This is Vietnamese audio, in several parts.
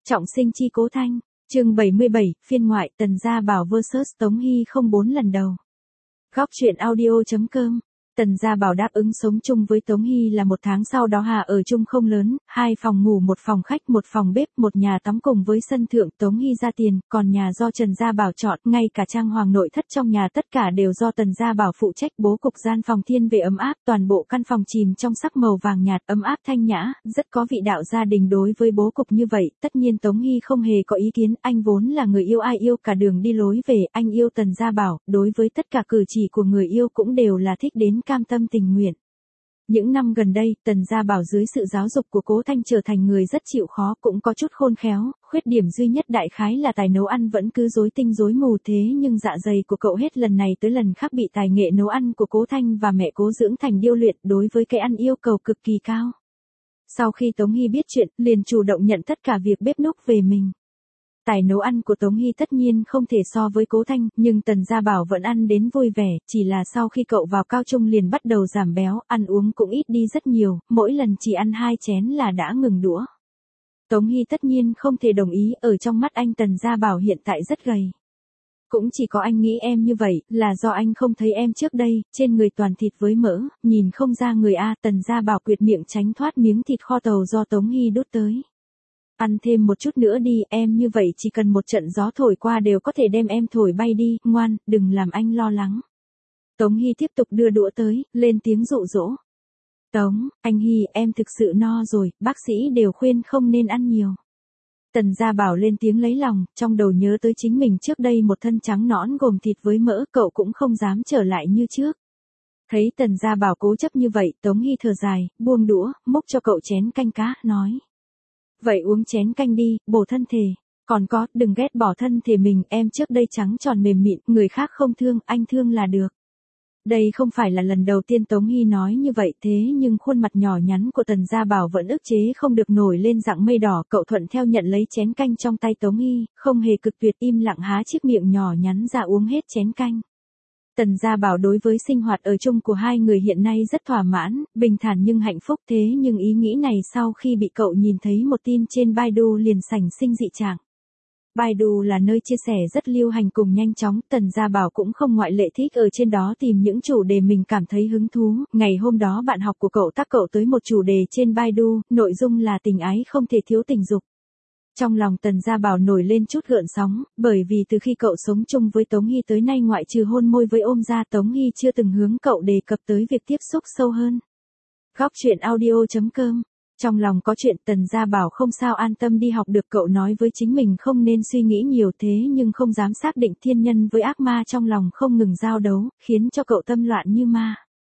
Trọng sinh chi Cố Thanh, chương 77, phiên ngoại Tần Gia Bảo vs Tống Hy 04 lần đầu. Góc truyện audio.com. Tần Gia Bảo đáp ứng sống chung với Tống Hy là 1 tháng sau đó hà ở chung không lớn, 2 phòng ngủ 1 phòng khách 1 phòng bếp 1 nhà tắm cùng với sân thượng. Tống Hy ra tiền, còn nhà do Tần Gia Bảo chọn, ngay cả trang hoàng nội thất trong nhà tất cả đều do Tần Gia Bảo phụ trách. Bố cục gian phòng thiên về ấm áp, toàn bộ căn phòng chìm trong sắc màu vàng nhạt ấm áp thanh nhã, rất có vị đạo gia đình. Đối với bố cục như vậy, tất nhiên Tống Hy không hề có ý kiến, anh vốn là người yêu ai yêu cả đường đi lối về, anh yêu Tần Gia Bảo, đối với tất cả cử chỉ của người yêu cũng đều là thích đến cam tâm tình nguyện. Những năm gần đây, Tần Gia Bảo dưới sự giáo dục của Cố Thanh trở thành người rất chịu khó, cũng có chút khôn khéo, khuyết điểm duy nhất đại khái là tài nấu ăn vẫn cứ rối tinh rối mù. Thế nhưng dạ dày của cậu hết lần này tới lần khác bị tài nghệ nấu ăn của Cố Thanh và mẹ Cố dưỡng thành điêu luyện, đối với cái ăn yêu cầu cực kỳ cao. Sau khi Tống Hy biết chuyện, liền chủ động nhận tất cả việc bếp núc về mình. Tài nấu ăn của Tống Hy tất nhiên không thể so với Cố Thanh, nhưng Tần Gia Bảo vẫn ăn đến vui vẻ, chỉ là sau khi cậu vào cao trung liền bắt đầu giảm béo, ăn uống cũng ít đi rất nhiều, mỗi lần chỉ ăn 2 chén là đã ngừng đũa. Tống Hy tất nhiên không thể đồng ý, ở trong mắt anh Tần Gia Bảo hiện tại rất gầy. Cũng chỉ có anh nghĩ em như vậy, là do anh không thấy em trước đây, trên người toàn thịt với mỡ, nhìn không ra người a. Tần Gia Bảo quyệt miệng tránh thoát miếng thịt kho tàu do Tống Hy đút tới. Ăn thêm một chút nữa đi, em như vậy chỉ cần một trận gió thổi qua đều có thể đem em thổi bay đi, ngoan, đừng làm anh lo lắng. Tống Hy tiếp tục đưa đũa tới, lên tiếng dụ dỗ. Tống, anh Hy, em thực sự no rồi, bác sĩ đều khuyên không nên ăn nhiều. Tần Gia Bảo lên tiếng lấy lòng, trong đầu nhớ tới chính mình trước đây một thân trắng nõn gồm thịt với mỡ, cậu cũng không dám trở lại như trước. Thấy Tần Gia Bảo cố chấp như vậy, Tống Hy thở dài, buông đũa, múc cho cậu chén canh cá, nói. Vậy uống chén canh đi, bổ thân thể. Còn có, đừng ghét bỏ thân thể mình, em trước đây trắng tròn mềm mịn, người khác không thương, anh thương là được. Đây không phải là lần đầu tiên Tống Hy nói như vậy, thế nhưng khuôn mặt nhỏ nhắn của Tần Gia Bảo vẫn ức chế không được nổi lên dạng mây đỏ. Cậu thuận theo nhận lấy chén canh trong tay Tống Hy, không hề cực tuyệt, im lặng há chiếc miệng nhỏ nhắn ra uống hết chén canh. Tần Gia Bảo đối với sinh hoạt ở chung của hai người hiện nay rất thỏa mãn, bình thản nhưng hạnh phúc. Thế nhưng ý nghĩ này sau khi bị cậu nhìn thấy một tin trên Baidu liền sành sinh dị trạng. Baidu là nơi chia sẻ rất lưu hành cùng nhanh chóng, Tần Gia Bảo cũng không ngoại lệ, thích ở trên đó tìm những chủ đề mình cảm thấy hứng thú. Ngày hôm đó bạn học của cậu tác cậu tới một chủ đề trên Baidu, nội dung là tình ái không thể thiếu tình dục. Trong lòng Tần Gia Bảo nổi lên chút gợn sóng, bởi vì từ khi cậu sống chung với Tống Hy tới nay ngoại trừ hôn môi với ôm ra, Tống Hy chưa từng hướng cậu đề cập tới việc tiếp xúc sâu hơn. Góc truyện audio.com. Trong lòng có chuyện, Tần Gia Bảo không sao an tâm đi học được, cậu nói với chính mình không nên suy nghĩ nhiều, thế nhưng không dám xác định, thiên nhân với ác ma trong lòng không ngừng giao đấu, khiến cho cậu tâm loạn như ma.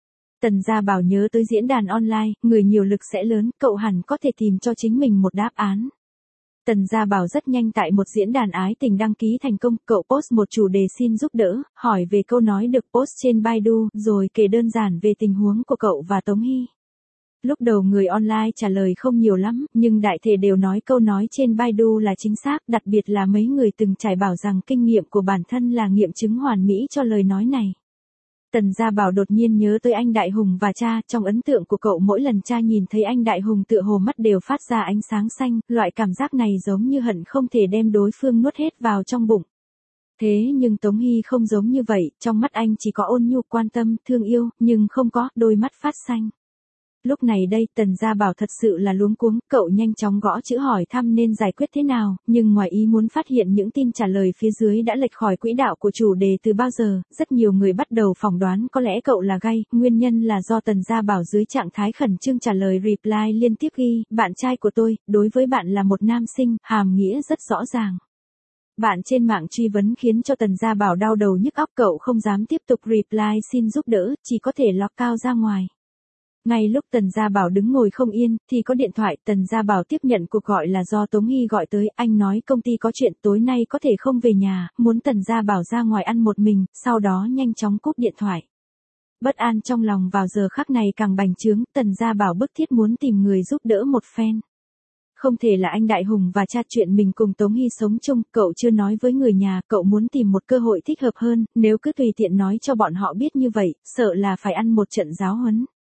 Tần Gia Bảo nhớ tới diễn đàn online, người nhiều lực sẽ lớn, cậu hẳn có thể tìm cho chính mình một đáp án. Tần Gia Bảo rất nhanh tại một diễn đàn ái tình đăng ký thành công, cậu post một chủ đề xin giúp đỡ, hỏi về câu nói được post trên Baidu, rồi kể đơn giản về tình huống của cậu và Tống Hy. Lúc đầu người online trả lời không nhiều lắm, nhưng đại thể đều nói câu nói trên Baidu là chính xác, đặc biệt là mấy người từng trải bảo rằng kinh nghiệm của bản thân là nghiệm chứng hoàn mỹ cho lời nói này. Tần Gia Bảo đột nhiên nhớ tới anh Đại Hùng và cha, trong ấn tượng của cậu mỗi lần cha nhìn thấy anh Đại Hùng tựa hồ mắt đều phát ra ánh sáng xanh, loại cảm giác này giống như hận không thể đem đối phương nuốt hết vào trong bụng. Thế nhưng Tống Hy không giống như vậy, trong mắt anh chỉ có ôn nhu quan tâm, thương yêu, nhưng không có đôi mắt phát xanh. Lúc này đây Tần Gia Bảo thật sự là luống cuống, cậu nhanh chóng gõ chữ hỏi thăm nên giải quyết thế nào, nhưng ngoài ý muốn phát hiện những tin trả lời phía dưới đã lệch khỏi quỹ đạo của chủ đề từ bao giờ. Rất nhiều người bắt đầu phỏng đoán có lẽ cậu là gay, nguyên nhân là do Tần Gia Bảo dưới trạng thái khẩn trương trả lời reply liên tiếp ghi, bạn trai của tôi, đối với bạn là một nam sinh, hàm nghĩa rất rõ ràng. Bạn trên mạng truy vấn khiến cho Tần Gia Bảo đau đầu nhức óc, cậu không dám tiếp tục reply xin giúp đỡ, chỉ có thể log out ra ngoài. Ngay lúc Tần Gia Bảo đứng ngồi không yên, thì có điện thoại, Tần Gia Bảo tiếp nhận cuộc gọi là do Tống Hy gọi tới, anh nói công ty có chuyện tối nay có thể không về nhà, muốn Tần Gia Bảo ra ngoài ăn một mình, sau đó nhanh chóng cúp điện thoại. Bất an trong lòng vào giờ khắc này càng bành trướng, Tần Gia Bảo bức thiết muốn tìm người giúp đỡ một phen. Không thể là anh Đại Hùng và cha, chuyện mình cùng Tống Hy sống chung, cậu chưa nói với người nhà, cậu muốn tìm một cơ hội thích hợp hơn, nếu cứ tùy tiện nói cho bọn họ biết như vậy, sợ là phải ăn một trận giáo huấn.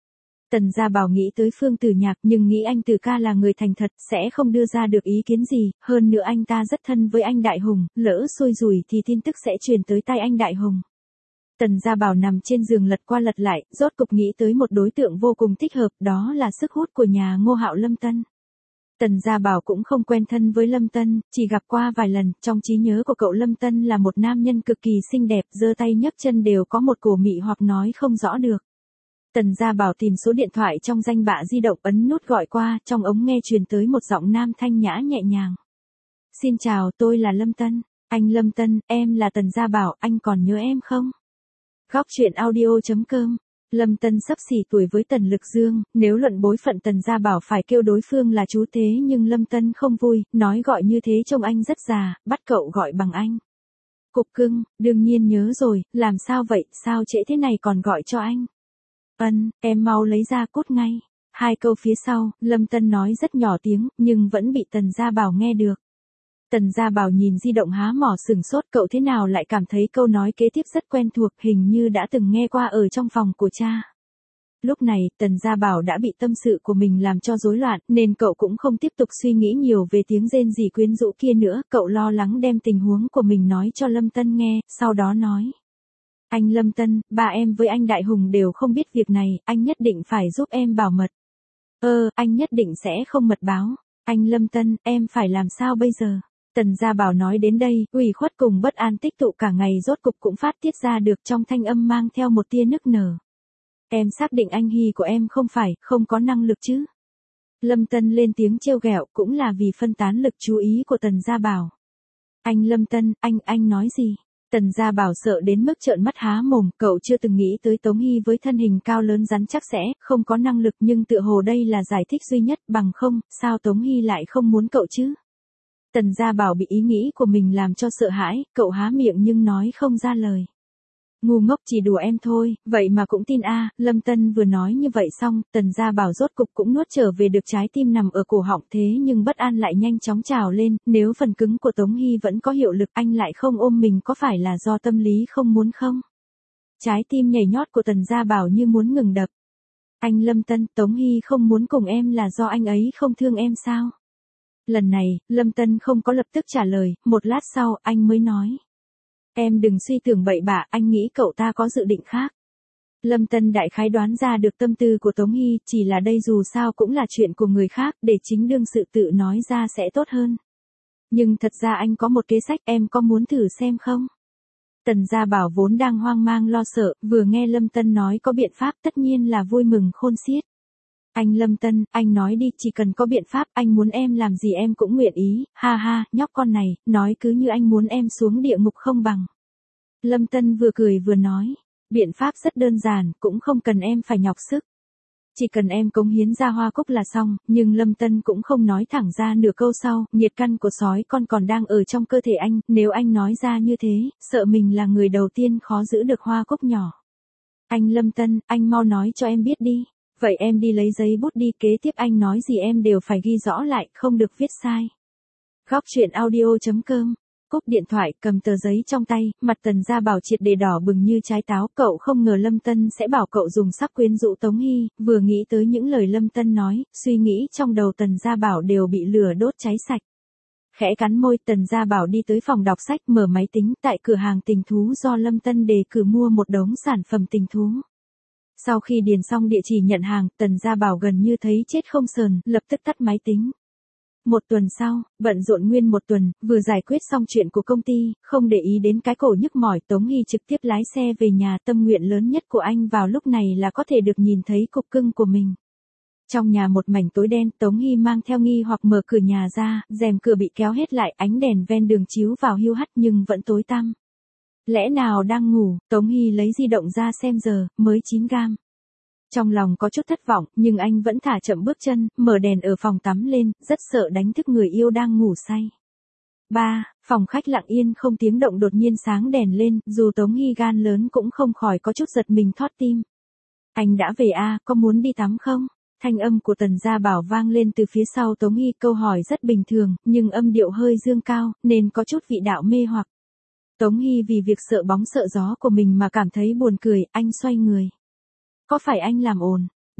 Tần Gia Bảo nghĩ tới Phương Tử Nhạc nhưng nghĩ anh Tử ca là người thành thật sẽ không đưa ra được ý kiến gì, hơn nữa anh ta rất thân với anh Đại Hùng, lỡ xui rủi thì tin tức sẽ truyền tới tay anh Đại Hùng. Tần Gia Bảo nằm trên giường lật qua lật lại, rốt cục nghĩ tới một đối tượng vô cùng thích hợp, đó là sức hút của nhà Ngô Hạo Lâm Tân. Tần Gia Bảo cũng không quen thân với Lâm Tân, chỉ gặp qua vài lần, trong trí nhớ của cậu Lâm Tân là một nam nhân cực kỳ xinh đẹp, giơ tay nhấc chân đều có một cổ mị hoặc nói không rõ được. Tần Gia Bảo tìm số điện thoại trong danh bạ di động ấn nút gọi qua, trong ống nghe truyền tới một giọng nam thanh nhã nhẹ nhàng. Xin chào, tôi là Lâm Tân. Anh Lâm Tân, em là Tần Gia Bảo, anh còn nhớ em không? Góc truyện audio.com. Lâm Tân xấp xỉ tuổi với Tần Lực Dương, nếu luận bối phận Tần Gia Bảo phải kêu đối phương là chú thế nhưng Lâm Tân không vui, nói gọi như thế trông anh rất già, bắt cậu gọi bằng anh. Cục cưng, đương nhiên nhớ rồi, làm sao vậy, sao trễ thế này còn gọi cho anh? Em mau lấy ra cút ngay. Hai câu phía sau, Lâm Tân nói rất nhỏ tiếng, nhưng vẫn bị Tần Gia Bảo nghe được. Tần Gia Bảo nhìn di động há mỏ sừng sốt, cậu thế nào lại cảm thấy câu nói kế tiếp rất quen thuộc, hình như đã từng nghe qua ở trong phòng của cha. Lúc này, Tần Gia Bảo đã bị tâm sự của mình làm cho rối loạn, nên cậu cũng không tiếp tục suy nghĩ nhiều về tiếng rên rỉ quyến rũ kia nữa, cậu lo lắng đem tình huống của mình nói cho Lâm Tân nghe, sau đó nói. Anh Lâm Tân, ba em với anh Đại Hùng đều không biết việc này, anh nhất định phải giúp em bảo mật. Anh nhất định sẽ không mật báo. Anh Lâm Tân, em phải làm sao bây giờ? Tần Gia Bảo nói đến đây, ủy khuất cùng bất an tích tụ cả ngày rốt cục cũng phát tiết ra được, trong thanh âm mang theo một tia nức nở. Em xác định anh Hy của em không có năng lực chứ? Lâm Tân lên tiếng trêu ghẹo, cũng là vì phân tán lực chú ý của Tần Gia Bảo. Anh Lâm Tân, anh nói gì? Tần Gia Bảo sợ đến mức trợn mắt há mồm, cậu chưa từng nghĩ tới Tống Hy với thân hình cao lớn rắn chắc sẽ không có năng lực, nhưng tựa hồ đây là giải thích duy nhất, bằng không, sao Tống Hy lại không muốn cậu chứ? Tần Gia Bảo bị ý nghĩ của mình làm cho sợ hãi, cậu há miệng nhưng nói không ra lời. Ngu ngốc, chỉ đùa em thôi, vậy mà cũng tin a. Lâm Tân vừa nói như vậy xong, Tần Gia Bảo rốt cục cũng nuốt trở về được trái tim nằm ở cổ họng, thế nhưng bất an lại nhanh chóng trào lên, nếu phần cứng của Tống Hy vẫn có hiệu lực, anh lại không ôm mình có phải là do tâm lý không muốn không? Trái tim nhảy nhót của Tần Gia Bảo như muốn ngừng đập. Anh Lâm Tân, Tống Hy không muốn cùng em là do anh ấy không thương em sao? Lần này, Lâm Tân không có lập tức trả lời, một lát sau, anh mới nói. Em đừng suy tưởng bậy bạ, anh nghĩ cậu ta có dự định khác. Lâm Tân đại khái đoán ra được tâm tư của Tống Hy, chỉ là đây dù sao cũng là chuyện của người khác, để chính đương sự tự nói ra sẽ tốt hơn. Nhưng thật ra anh có một kế sách, em có muốn thử xem không? Tần Gia Bảo vốn đang hoang mang lo sợ, vừa nghe Lâm Tân nói có biện pháp tất nhiên là vui mừng khôn xiết. Anh Lâm Tân, anh nói đi, chỉ cần có biện pháp, anh muốn em làm gì em cũng nguyện ý, ha ha, nhóc con này, nói cứ như anh muốn em xuống địa ngục không bằng. Lâm Tân vừa cười vừa nói, biện pháp rất đơn giản, cũng không cần em phải nhọc sức. Chỉ cần em cống hiến ra hoa cúc là xong, nhưng Lâm Tân cũng không nói thẳng ra nửa câu sau, nhiệt căn của sói con còn đang ở trong cơ thể anh, nếu anh nói ra như thế, sợ mình là người đầu tiên khó giữ được hoa cúc nhỏ. Anh Lâm Tân, anh mau nói cho em biết đi. Vậy em đi lấy giấy bút đi, kế tiếp anh nói gì em đều phải ghi rõ lại, không được viết sai. Góc truyện audio.com. Cúp điện thoại, cầm tờ giấy trong tay, mặt Tần Gia Bảo triệt để đỏ bừng như trái táo, cậu không ngờ Lâm Tân sẽ bảo cậu dùng sắc quyến rũ Tống Hy, vừa nghĩ tới những lời Lâm Tân nói, suy nghĩ trong đầu Tần Gia Bảo đều bị lửa đốt cháy sạch. Khẽ cắn môi, Tần Gia Bảo đi tới phòng đọc sách, mở máy tính, tại cửa hàng tình thú do Lâm Tân đề cử mua một đống sản phẩm tình thú. Sau khi điền xong địa chỉ nhận hàng, Tần Gia Bảo gần như thấy chết không sờn, lập tức tắt máy tính. Một tuần sau, bận rộn nguyên một tuần, vừa giải quyết xong chuyện của công ty, không để ý đến cái cổ nhức mỏi, Tống Hy trực tiếp lái xe về nhà, tâm nguyện lớn nhất của anh vào lúc này là có thể được nhìn thấy cục cưng của mình. Trong nhà một mảnh tối đen, Tống Hy mang theo nghi hoặc mở cửa nhà ra, rèm cửa bị kéo hết lại, ánh đèn ven đường chiếu vào hiu hắt nhưng vẫn tối tăm. Lẽ nào đang ngủ, Tống Hy lấy di động ra xem giờ, mới 9 gam. Trong lòng có chút thất vọng, nhưng anh vẫn thả chậm bước chân, mở đèn ở phòng tắm lên, rất sợ đánh thức người yêu đang ngủ say. 3. Phòng khách lặng yên không tiếng động đột nhiên sáng đèn lên, dù Tống Hy gan lớn cũng không khỏi có chút giật mình thót tim. Anh đã về à, có muốn đi tắm không? Thanh âm của Tần Gia Bảo vang lên từ phía sau Tống Hy, câu hỏi rất bình thường, nhưng âm điệu hơi dương cao, nên có chút vị đạo mê hoặc. Tống Hy vì việc sợ bóng sợ gió của mình mà cảm thấy buồn cười, anh xoay người. Có phải anh làm ồn?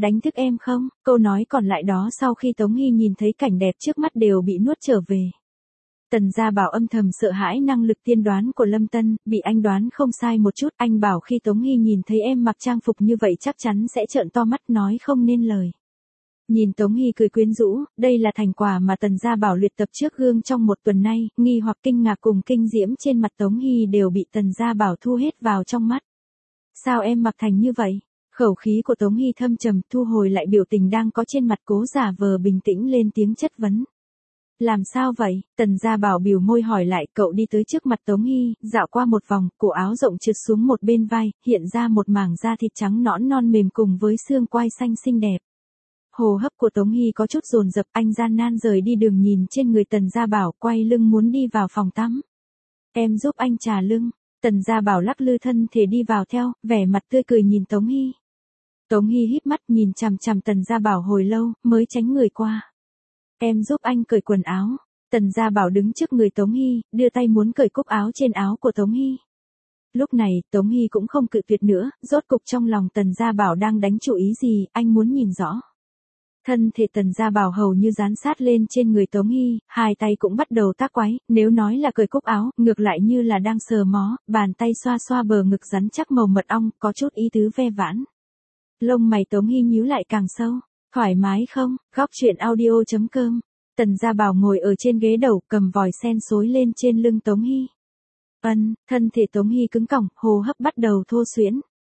đánh thức em không? Câu nói còn lại đó sau khi Tống Hy nhìn thấy cảnh đẹp trước mắt đều bị nuốt trở về. Tần Gia Bảo âm thầm sợ hãi năng lực tiên đoán của Lâm Tân, bị anh đoán không sai một chút, anh bảo khi Tống Hy nhìn thấy em mặc trang phục như vậy chắc chắn sẽ trợn to mắt nói không nên lời. Nhìn Tống Hy cười quyến rũ, đây là thành quả mà Tần Gia Bảo luyện tập trước gương trong một tuần nay, nghi hoặc kinh ngạc cùng kinh diễm trên mặt Tống Hy đều bị Tần Gia Bảo thu hết vào trong mắt. Sao em mặc thành như vậy? Khẩu khí của Tống Hy thâm trầm, thu hồi lại biểu tình đang có trên mặt, cố giả vờ bình tĩnh lên tiếng chất vấn. Làm sao vậy? Tần Gia Bảo bĩu môi hỏi lại, cậu đi tới trước mặt Tống Hy, dạo qua một vòng, cổ áo rộng trượt xuống một bên vai, hiện ra một mảng da thịt trắng nõn non mềm cùng với xương quai xanh xinh đẹp. Hô hấp của Tống Hy có chút dồn dập, anh gian nan rời đi đường nhìn trên người Tần Gia Bảo, quay lưng muốn đi vào phòng tắm. Em giúp anh trà lưng. Tần Gia Bảo lắc lư thân thể đi vào theo, vẻ mặt tươi cười nhìn Tống Hy. Tống Hy híp mắt nhìn chằm chằm Tần Gia Bảo hồi lâu, mới tránh người qua. Em giúp anh cởi quần áo. Tần Gia Bảo đứng trước người Tống Hy, đưa tay muốn cởi cúc áo trên áo của Tống Hy. Lúc này, Tống Hy cũng không cự tuyệt nữa, rốt cục trong lòng Tần Gia Bảo đang đánh chủ ý gì, anh muốn nhìn rõ. Thân thể Tần Gia Bảo hầu như dán sát lên trên người Tống Hy, hai tay cũng bắt đầu tác quái, nếu nói là cởi cúc áo, ngược lại như là đang sờ mó, bàn tay xoa xoa bờ ngực rắn chắc màu mật ong, có chút ý tứ ve vãn. Lông mày Tống Hy nhíu lại càng sâu. Thoải mái không? Góc chuyện audio.com. Tần Gia Bảo ngồi ở trên ghế đầu, cầm vòi sen xối lên trên lưng Tống Hy. Thân thể Tống Hy cứng cỏng, hô hấp bắt đầu thô xuyễn.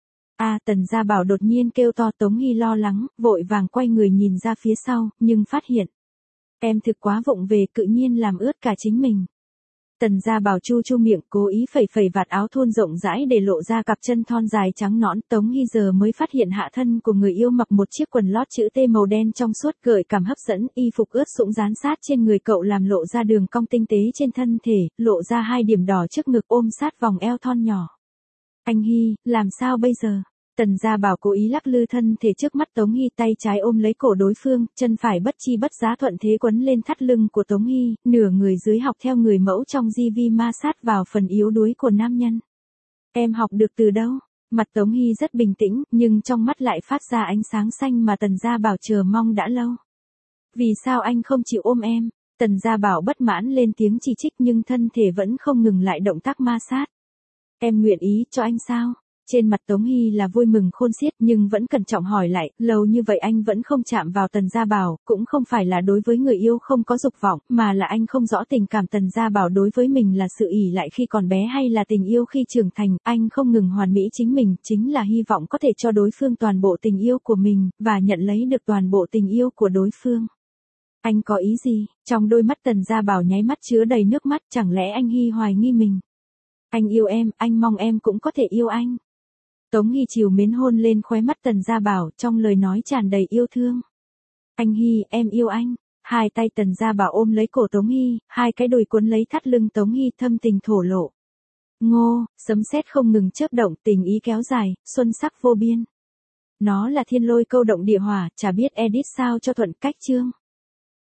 Tần Gia Bảo đột nhiên kêu to. Tống Hy lo lắng, vội vàng quay người nhìn ra phía sau, nhưng phát hiện. Em thực quá vụng về, tự nhiên làm ướt cả chính mình. Tần Gia Bảo chu chu miệng, cố ý phẩy phẩy vạt áo thun rộng rãi để lộ ra cặp chân thon dài trắng nõn. Tống Hy giờ mới phát hiện hạ thân của người yêu mặc một chiếc quần lót chữ T màu đen trong suốt, gợi cảm hấp dẫn, y phục ướt sũng dán sát trên người cậu làm lộ ra đường cong tinh tế trên thân thể, lộ ra hai điểm đỏ trước ngực ôm sát vòng eo thon nhỏ. Anh Hy, làm sao bây giờ? Tần Gia Bảo cố ý lắc lư thân thể trước mắt Tống Hy, tay trái ôm lấy cổ đối phương, chân phải bất chi bất giá thuận thế quấn lên thắt lưng của Tống Hy, nửa người dưới học theo người mẫu trong GV ma sát vào phần yếu đuối của nam nhân. Em học được từ đâu? Mặt Tống Hy rất bình tĩnh, nhưng trong mắt lại phát ra ánh sáng xanh mà Tần Gia Bảo chờ mong đã lâu. Vì sao anh không chịu ôm em? Tần Gia Bảo bất mãn lên tiếng chỉ trích nhưng thân thể vẫn không ngừng lại động tác ma sát. Em nguyện ý cho anh sao? Trên mặt Tống Hy là vui mừng khôn xiết nhưng vẫn cẩn trọng hỏi lại, lâu như vậy anh vẫn không chạm vào Tần Gia Bảo, cũng không phải là đối với người yêu không có dục vọng, mà là anh không rõ tình cảm Tần Gia Bảo đối với mình là sự ỷ lại khi còn bé hay là tình yêu khi trưởng thành, anh không ngừng hoàn mỹ chính mình, chính là hy vọng có thể cho đối phương toàn bộ tình yêu của mình, và nhận lấy được toàn bộ tình yêu của đối phương. Anh có ý gì? Trong đôi mắt Tần Gia Bảo nháy mắt chứa đầy nước mắt, chẳng lẽ anh Hy hoài nghi mình? Anh yêu em, anh mong em cũng có thể yêu anh. Tống Hy trìu mến hôn lên khóe mắt Tần Gia Bảo, trong lời nói tràn đầy yêu thương. Anh Hy, em yêu anh. Hai tay Tần Gia Bảo ôm lấy cổ Tống Hy, hai cái đùi cuốn lấy thắt lưng Tống Hy, thâm tình thổ lộ. Ngô, sấm sét không ngừng chớp động, tình ý kéo dài, xuân sắc vô biên. Nó là thiên lôi câu động địa hỏa, chả biết edit sao cho thuận cách chương.